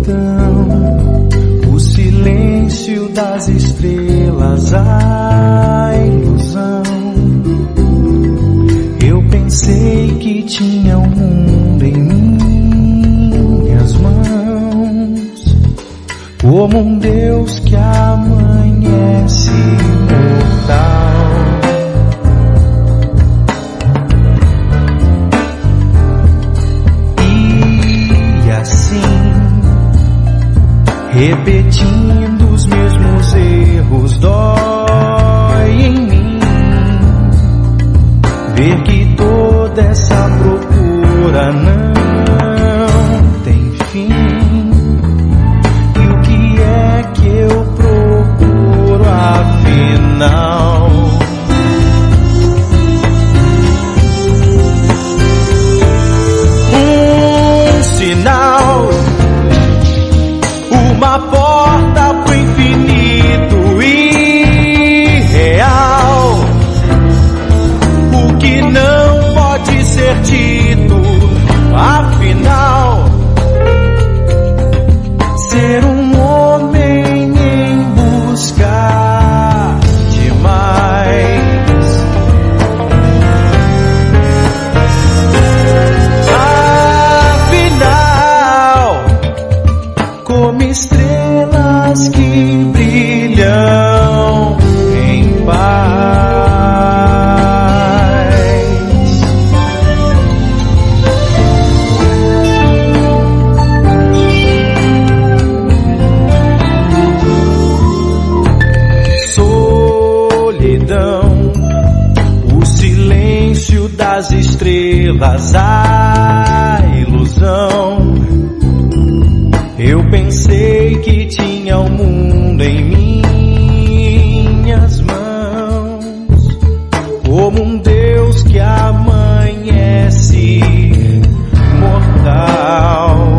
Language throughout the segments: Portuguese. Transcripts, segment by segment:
solidão, o silêncio das estrelas, a ilusão. Eu pensei que tinha o mundo em minhas mãos, como um Deus que amanhece mortal. E assim, repetindo os mesmos erros, dói em mim ver que toda essa procura não tem fim. E o que é que eu procuro afinal? Um sinal, uma porta pro infinito e real. O que não pode ser dito, afinal, ser um homem em busca de mais. Afinal, como estrelas que brilham em paz. Solidão, o silêncio das estrelas, a ilusão. Eu pensei que tinha o mundo em minhas mãos, como um Deus que amanhece mortal.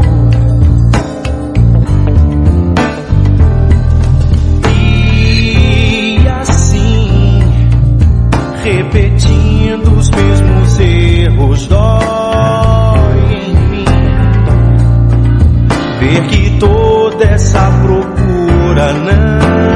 E assim, repetindo os mesmos erros, dói em mim ver que toda essa procura não